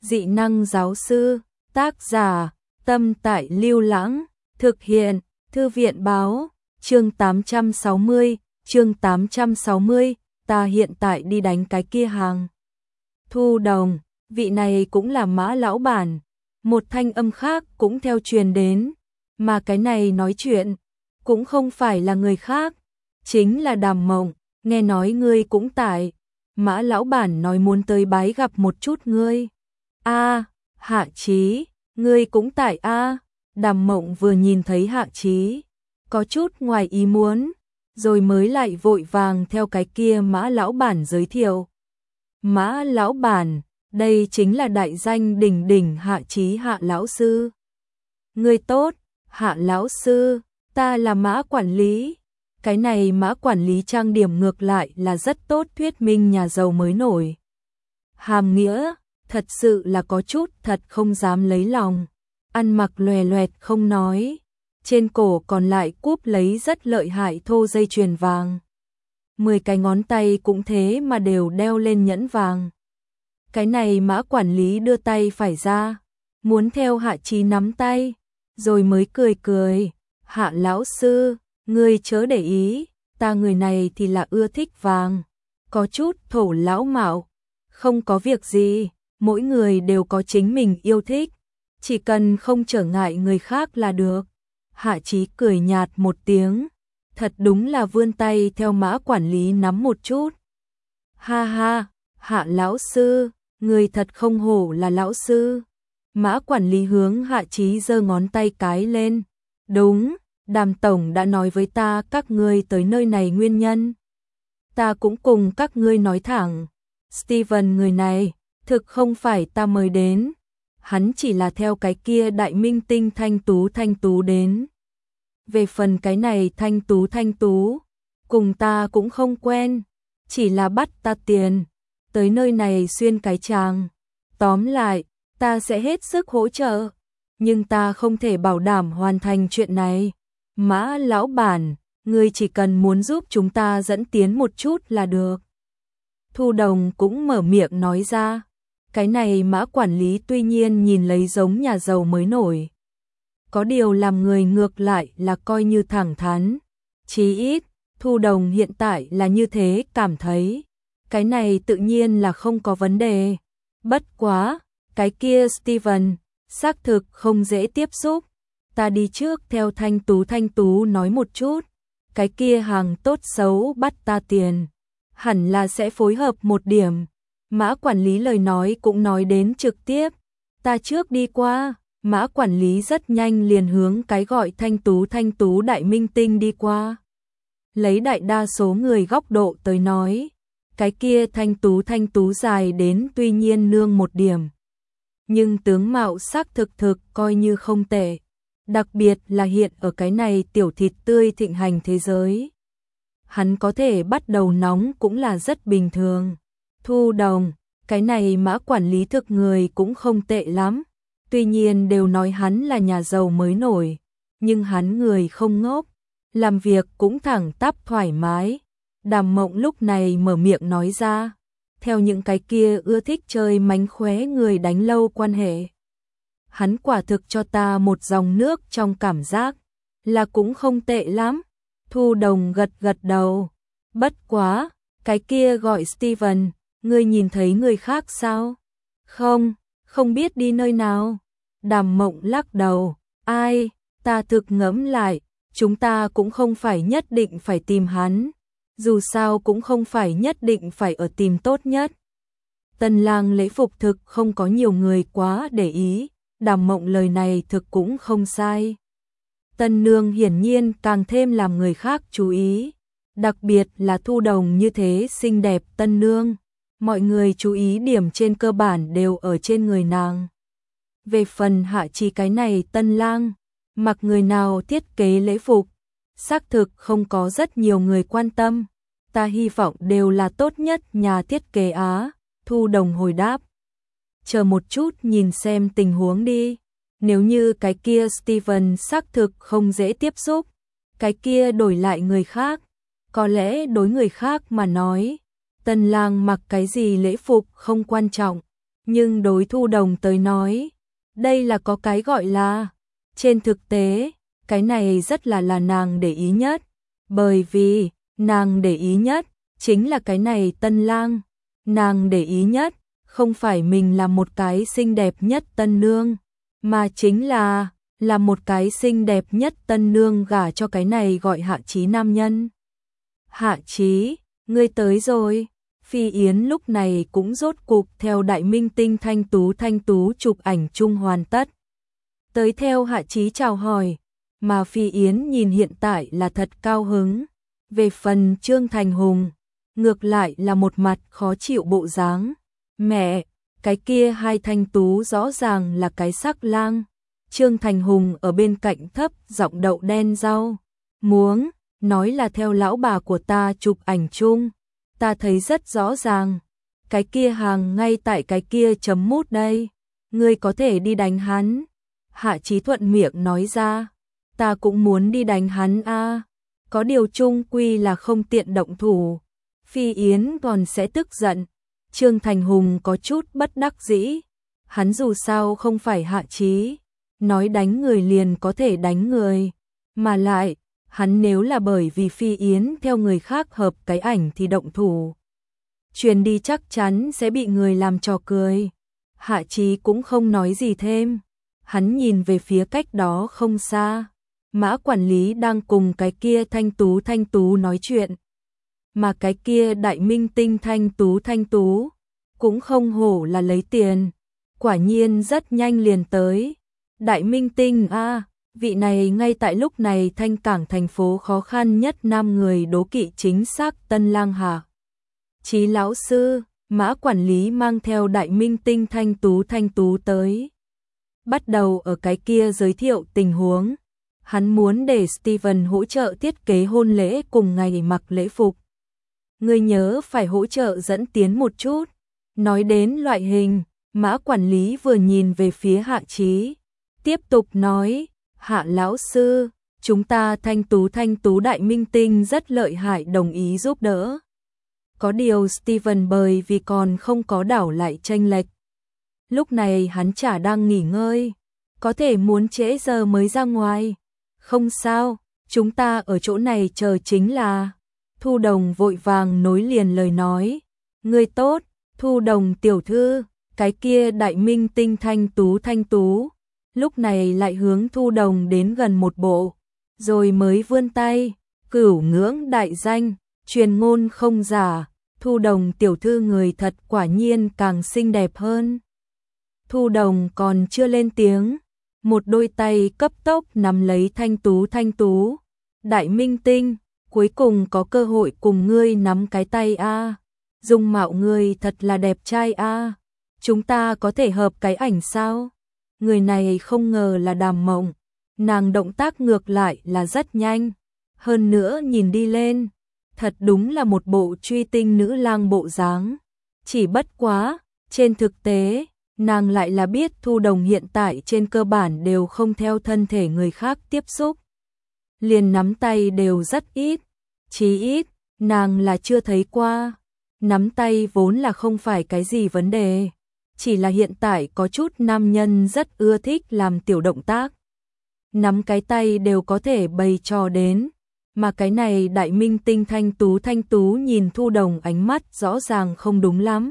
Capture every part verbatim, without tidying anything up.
Dị năng giáo sư, tác giả, Tâm Tại Lưu Lãng, thực hiện, Thư viện báo, chương tám trăm sáu mươi, chương tám trăm sáu mươi, ta hiện tại đi đánh cái kia hàng. Thu Đồng, vị này cũng là Mã lão bản, một thanh âm khác cũng theo truyền đến, mà cái này nói chuyện, cũng không phải là người khác, chính là Đàm Mộng, nghe nói ngươi cũng tại, Mã lão bản nói muốn tới bái gặp một chút ngươi. A, Hạ Chí, ngươi cũng tại a? Đàm Mộng vừa nhìn thấy Hạ Chí, có chút ngoài ý muốn, rồi mới lại vội vàng theo cái kia Mã lão bản giới thiệu. Mã lão bản, đây chính là đại danh đỉnh đỉnh Hạ Chí Hạ lão sư. Ngươi tốt, Hạ lão sư, ta là Mã quản lý. Cái này Mã quản lý trang điểm ngược lại là rất tốt thuyết minh nhà giàu mới nổi. Hàm nghĩa, thật sự là có chút thật không dám lấy lòng. Ăn mặc lòe loẹt không nói, trên cổ còn lại cúp lấy rất lợi hại thô dây chuyền vàng. Mười cái ngón tay cũng thế mà đều đeo lên nhẫn vàng. Cái này Mã quản lý đưa tay phải ra, muốn theo Hạ Chí nắm tay, rồi mới cười cười. Hạ lão sư, ngươi chớ để ý, ta người này thì là ưa thích vàng, có chút thổ lão mạo, không có việc gì, mỗi người đều có chính mình yêu thích, chỉ cần không trở ngại người khác là được. Hạ Chí cười nhạt một tiếng, thật đúng là vươn tay theo Mã quản lý nắm một chút. Ha ha, Hạ lão sư, người thật không hổ là lão sư. Mã quản lý hướng Hạ Chí giơ ngón tay cái lên. Đúng, Đàm tổng đã nói với ta các ngươi tới nơi này nguyên nhân. Ta cũng cùng các ngươi nói thẳng, Steven người này, thực không phải ta mời đến. Hắn chỉ là theo cái kia đại minh tinh Thanh Tú Thanh Tú đến. Về phần cái này Thanh Tú Thanh Tú, cùng ta cũng không quen, chỉ là bắt ta tiền, tới nơi này xuyên cái tràng. Tóm lại, ta sẽ hết sức hỗ trợ, nhưng ta không thể bảo đảm hoàn thành chuyện này. Mã lão bản, ngươi chỉ cần muốn giúp chúng ta dẫn tiến một chút là được. Thu Đồng cũng mở miệng nói ra. Cái này Mã quản lý tuy nhiên nhìn lấy giống nhà giàu mới nổi, có điều làm người ngược lại là coi như thẳng thắn. Chí ít, Thu Đồng hiện tại là như thế cảm thấy. Cái này tự nhiên là không có vấn đề. Bất quá, cái kia Steven, xác thực không dễ tiếp xúc. Ta đi trước theo Thanh Tú Thanh Tú nói một chút. Cái kia hàng tốt xấu bắt ta tiền, hẳn là sẽ phối hợp một điểm. Mã quản lý lời nói cũng nói đến trực tiếp. Ta trước đi qua. Mã quản lý rất nhanh liền hướng cái gọi Thanh Tú Thanh Tú đại minh tinh đi qua. Lấy đại đa số người góc độ tới nói, cái kia Thanh Tú Thanh Tú dài đến tuy nhiên nương một điểm, nhưng tướng mạo sắc thực thực coi như không tệ, đặc biệt là hiện ở cái này tiểu thịt tươi thịnh hành thế giới. Hắn có thể bắt đầu nóng cũng là rất bình thường. Thu Đồng, cái này Mã quản lý thực người cũng không tệ lắm. Tuy nhiên đều nói hắn là nhà giàu mới nổi, nhưng hắn người không ngốc, làm việc cũng thẳng tắp thoải mái. Đàm Mộng lúc này mở miệng nói ra, theo những cái kia ưa thích chơi mánh khóe người đánh lâu quan hệ. Hắn quả thực cho ta một dòng nước trong cảm giác, là cũng không tệ lắm. Thu Đồng gật gật đầu, bất quá, cái kia gọi Steven, ngươi nhìn thấy người khác sao? Không, không biết đi nơi nào. Đàm Mộng lắc đầu, ai, ta thực ngẫm lại, chúng ta cũng không phải nhất định phải tìm hắn, dù sao cũng không phải nhất định phải ở tìm tốt nhất. Tân lang lễ phục thực không có nhiều người quá để ý, Đàm Mộng lời này thực cũng không sai. Tân nương hiển nhiên càng thêm làm người khác chú ý, đặc biệt là Thu Đồng như thế xinh đẹp tân nương, mọi người chú ý điểm trên cơ bản đều ở trên người nàng. Về phần Hạ Chí cái này tân lang, mặc người nào thiết kế lễ phục, xác thực không có rất nhiều người quan tâm, ta hy vọng đều là tốt nhất nhà thiết kế Á. Thu Đồng hồi đáp, chờ một chút nhìn xem tình huống đi, nếu như cái kia Steven xác thực không dễ tiếp xúc, cái kia đổi lại người khác, có lẽ đối người khác mà nói, tân lang mặc cái gì lễ phục không quan trọng, Nhưng đối Thu Đồng tới nói, đây là có cái gọi là, trên thực tế, cái này rất là là nàng để ý nhất, bởi vì, nàng để ý nhất, chính là cái này tân lang, nàng để ý nhất, không phải mình là một cái xinh đẹp nhất tân nương, mà chính là, là một cái xinh đẹp nhất tân nương gả cho cái này gọi Hạ Chí nam nhân. Hạ Chí, ngươi tới rồi. Phi Yến lúc này cũng rốt cục theo đại minh tinh Thanh Tú Thanh Tú chụp ảnh chung hoàn tất. Tới theo Hạ Chí chào hỏi, mà Phi Yến nhìn hiện tại là thật cao hứng. Về phần Trương Thành Hùng, ngược lại là một mặt khó chịu bộ dáng. Mẹ, cái kia hai Thanh Tú rõ ràng là cái sắc lang. Trương Thành Hùng ở bên cạnh thấp giọng đậu đen rau muống, nói là theo lão bà của ta chụp ảnh chung. Ta thấy rất rõ ràng, cái kia hàng ngay tại cái kia chấm mút đây, ngươi có thể đi đánh hắn. Hạ Chí thuận miệng nói ra, ta cũng muốn đi đánh hắn a, có điều chung quy là không tiện động thủ. Phi Yến còn sẽ tức giận. Trương Thành Hùng có chút bất đắc dĩ, hắn dù sao không phải Hạ Chí, nói đánh người liền có thể đánh người, mà lại hắn nếu là bởi vì Phi Yến theo người khác hợp cái ảnh thì động thủ, truyền đi chắc chắn sẽ bị người làm trò cười. Hạ Chí cũng không nói gì thêm, hắn nhìn về phía cách đó không xa, Mã quản lý đang cùng cái kia Thanh Tú Thanh Tú nói chuyện, mà cái kia đại minh tinh Thanh Tú Thanh Tú cũng không hổ là lấy tiền, quả nhiên rất nhanh liền tới. Đại minh tinh a, vị này ngay tại lúc này Thanh Cảng thành phố khó khăn nhất nam người đố kỵ chính xác tân lang Hạ Chí lão sư. Mã quản lý mang theo đại minh tinh Thanh Tú Thanh Tú tới, bắt đầu ở cái kia giới thiệu tình huống. Hắn muốn để Steven hỗ trợ thiết kế hôn lễ cùng ngày mặc lễ phục. Ngươi nhớ phải hỗ trợ dẫn tiến một chút. Nói đến loại hình, Mã quản lý vừa nhìn về phía Hạ Chí, tiếp tục nói, Hạ lão sư, chúng ta Thanh Tú Thanh Tú đại minh tinh rất lợi hại đồng ý giúp đỡ. Có điều Steven bởi vì còn không có đảo lại chênh lệch. Lúc này hắn chả đang nghỉ ngơi, có thể muốn trễ giờ mới ra ngoài. Không sao, chúng ta ở chỗ này chờ chính là. Thu Đồng vội vàng nối liền lời nói. Ngươi tốt, Thu Đồng tiểu thư, cái kia đại minh tinh Thanh Tú Thanh Tú. Lúc này lại hướng Thu Đồng đến gần một bộ, rồi mới vươn tay, cửu ngưỡng đại danh, truyền ngôn không giả, Thu Đồng tiểu thư người thật quả nhiên càng xinh đẹp hơn. Thu Đồng còn chưa lên tiếng, một đôi tay cấp tốc nắm lấy Thanh Tú Thanh Tú. Đại minh tinh, cuối cùng có cơ hội cùng ngươi nắm cái tay a. Dung mạo ngươi thật là đẹp trai a. Chúng ta có thể hợp cái ảnh sao? Người này không ngờ là Đàm Mộng, nàng động tác ngược lại là rất nhanh, hơn nữa nhìn đi lên, thật đúng là một bộ truy tinh nữ lang bộ dáng. Chỉ bất quá, trên thực tế, nàng lại là biết Thu Đồng hiện tại trên cơ bản đều không theo thân thể người khác tiếp xúc, liền nắm tay đều rất ít, chí ít, nàng là chưa thấy qua. Nắm tay vốn là không phải cái gì vấn đề, chỉ là hiện tại có chút nam nhân rất ưa thích làm tiểu động tác. Nắm cái tay đều có thể bày trò đến, mà cái này đại minh tinh Thanh Tú Thanh Tú nhìn Thu Đồng ánh mắt rõ ràng không đúng lắm.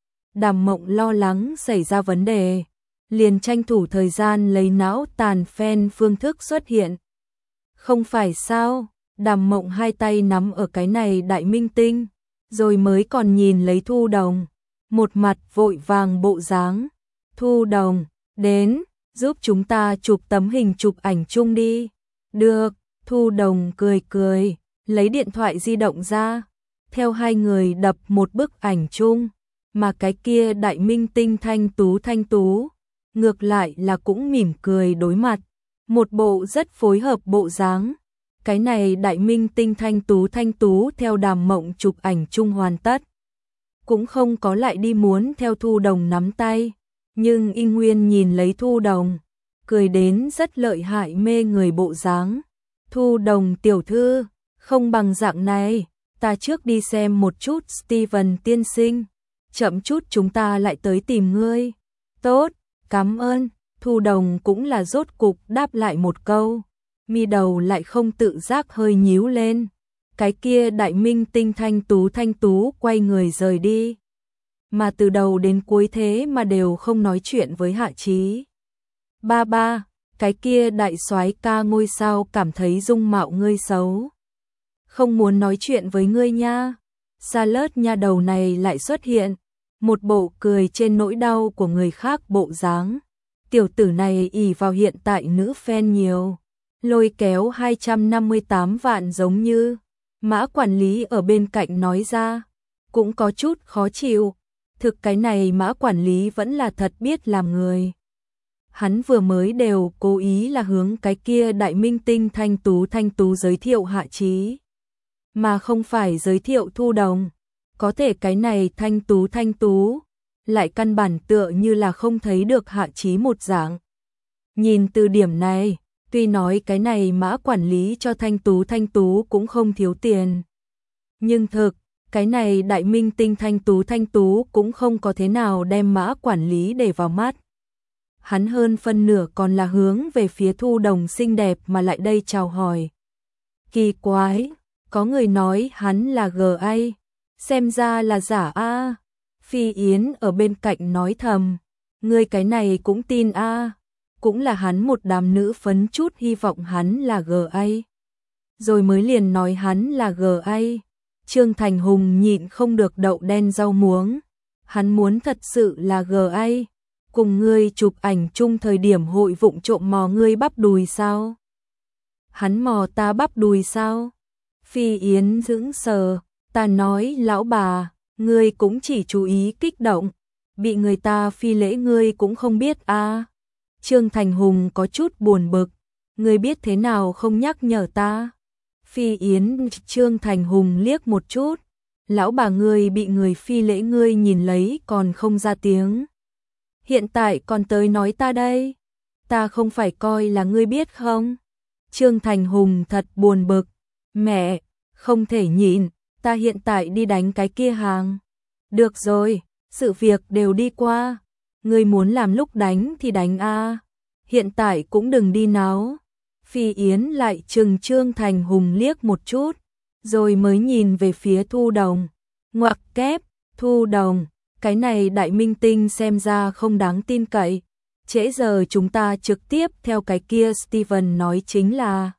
Đàm Mộng lo lắng xảy ra vấn đề, liền tranh thủ thời gian lấy não tàn phen phương thức xuất hiện. Không phải sao, Đàm Mộng hai tay nắm ở cái này đại minh tinh, rồi mới còn nhìn lấy Thu Đồng, một mặt vội vàng bộ dáng. Thu Đồng, đến, giúp chúng ta chụp tấm hình chụp ảnh chung đi. Được, Thu Đồng cười cười, lấy điện thoại di động ra, theo hai người đập một bức ảnh chung, mà cái kia đại minh tinh Thanh Tú Thanh Tú, ngược lại là cũng mỉm cười đối mặt, một bộ rất phối hợp bộ dáng. Cái này đại minh tinh Thanh Tú Thanh Tú theo Đàm Mộng chụp ảnh chung hoàn tất, cũng không có lại đi muốn theo Thu Đồng nắm tay, nhưng Y Nguyên nhìn lấy Thu Đồng, cười đến rất lợi hại mê người bộ dáng. Thu Đồng tiểu thư, không bằng dạng này, ta trước đi xem một chút Steven tiên sinh. chậm chút chúng ta lại tới tìm ngươi. Tốt, cảm ơn. Thu Đồng cũng là rốt cục đáp lại một câu, mi đầu lại không tự giác hơi nhíu lên. Cái kia đại minh tinh Thanh Tú Thanh Tú quay người rời đi. Mà từ đầu đến cuối thế mà đều không nói chuyện với Hạ Chí. Ba ba, cái kia đại soái ca ngôi sao cảm thấy dung mạo ngươi xấu. Không muốn nói chuyện với ngươi nha. Salad nha đầu này lại xuất hiện, một bộ cười trên nỗi đau của người khác bộ dáng. Tiểu tử này ỷ vào hiện tại nữ fan nhiều, lôi kéo hai trăm năm mươi tám vạn giống như. Mã quản lý ở bên cạnh nói ra, cũng có chút khó chịu. Thực cái này Mã quản lý vẫn là thật biết làm người. Hắn vừa mới đều cố ý là hướng cái kia đại minh tinh Thanh Tú Thanh Tú giới thiệu Hạ Chí, mà không phải giới thiệu Thu Đồng. Có thể cái này Thanh Tú Thanh Tú lại căn bản tựa như là không thấy được Hạ Chí một dạng. Nhìn từ điểm này, tuy nói cái này Mã quản lý cho Thanh Tú Thanh Tú cũng không thiếu tiền, nhưng thực, cái này đại minh tinh Thanh Tú Thanh Tú cũng không có thế nào đem Mã quản lý để vào mắt. Hắn hơn phân nửa còn là hướng về phía Thu Đồng xinh đẹp mà lại đây chào hỏi. Kỳ quái, có người nói hắn là giê a, xem ra là giả a. Phi Yến ở bên cạnh nói thầm, ngươi cái này cũng tin a, cũng là hắn một đám nữ phấn chút hy vọng hắn là giê a. Rồi mới liền nói hắn là giê a. Trương Thành Hùng nhịn không được đậu đen rau muống, hắn muốn thật sự là giê a, cùng ngươi chụp ảnh chung thời điểm hội vụng trộm mò ngươi bắp đùi sao? Hắn mò ta bắp đùi sao? Phi Yến sững sờ, ta nói lão bà, ngươi cũng chỉ chú ý kích động, bị người ta phi lễ ngươi cũng không biết a. À. Trương Thành Hùng có chút buồn bực, ngươi biết thế nào không nhắc nhở ta? Phi Yến Trương Thành Hùng liếc một chút, lão bà ngươi bị người phi lễ ngươi nhìn lấy còn không ra tiếng. Hiện tại còn tới nói ta đây, ta không phải coi là ngươi biết không? Trương Thành Hùng thật buồn bực, mẹ, không thể nhịn, ta hiện tại đi đánh cái kia hàng. Được rồi, sự việc đều đi qua, ngươi muốn làm lúc đánh thì đánh a, hiện tại cũng đừng đi náo. Phi Yến lại trừng Trương Thành Hùng liếc một chút, rồi mới nhìn về phía Thu Đồng. Ngoặc kép, Thu Đồng, cái này đại minh tinh xem ra không đáng tin cậy. Trễ giờ chúng ta trực tiếp theo cái kia Steven nói chính là.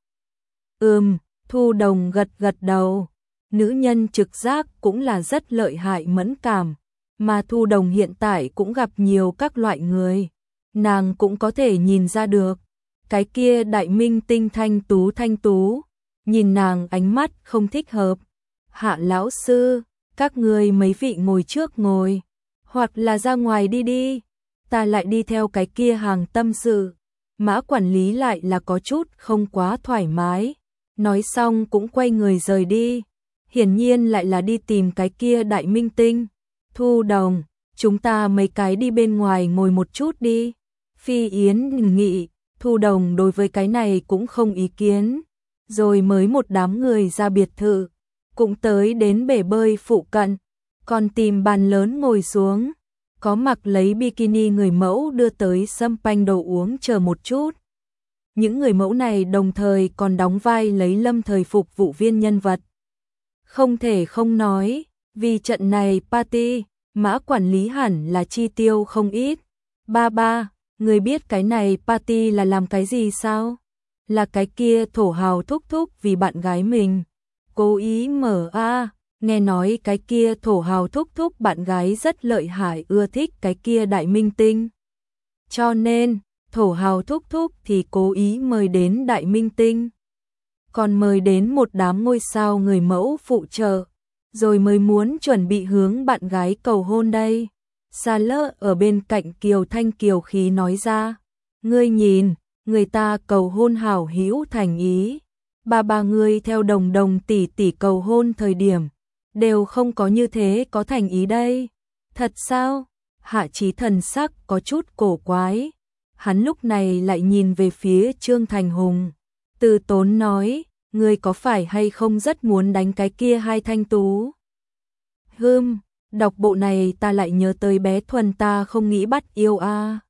Ừm, Thu Đồng gật gật đầu. Nữ nhân trực giác cũng là rất lợi hại mẫn cảm, mà Thu Đồng hiện tại cũng gặp nhiều các loại người. Nàng cũng có thể nhìn ra được. Cái kia đại minh tinh Thanh Tú Thanh Tú, nhìn nàng ánh mắt không thích hợp. Hạ lão sư, các người mấy vị ngồi trước ngồi, hoặc là ra ngoài đi đi, ta lại đi theo cái kia hàng tâm sự. Mã quản lý lại là có chút không quá thoải mái, nói xong cũng quay người rời đi, hiển nhiên lại là đi tìm cái kia đại minh tinh. Thu Đồng, chúng ta mấy cái đi bên ngoài ngồi một chút đi. Phi Yến nghị, Thu Đồng đối với cái này cũng không ý kiến, rồi mới một đám người ra biệt thự, cũng tới đến bể bơi phụ cận, còn tìm bàn lớn ngồi xuống, có mặc lấy bikini người mẫu đưa tới sâm panh đồ uống chờ một chút. Những người mẫu này đồng thời còn đóng vai lấy lâm thời phục vụ viên nhân vật. Không thể không nói, vì trận này party, Mã quản lý hẳn là chi tiêu không ít. Ba ba, người biết cái này party là làm cái gì sao? Là cái kia thổ hào thúc thúc vì bạn gái mình cố ý mở a, nghe nói cái kia thổ hào thúc thúc bạn gái rất lợi hại, ưa thích cái kia đại minh tinh. Cho nên, thổ hào thúc thúc thì cố ý mời đến đại minh tinh. Còn mời đến một đám ngôi sao người mẫu phụ trợ, rồi mới muốn chuẩn bị hướng bạn gái cầu hôn đây. Sa lơ ở bên cạnh Kiều Thanh kiều khí nói ra, ngươi nhìn, người ta cầu hôn hảo hữu thành ý, ba ba ngươi theo Đồng Đồng tỷ tỷ cầu hôn thời điểm, đều không có như thế có thành ý đây. Thật sao? Hạ Chí thần sắc có chút cổ quái, hắn lúc này lại nhìn về phía Trương Thành Hùng, từ tốn nói, ngươi có phải hay không rất muốn đánh cái kia hai Thanh Tú? Hừm, Đọc bộ này ta lại nhớ tới bé Thuần ta không nghĩ bắt yêu a.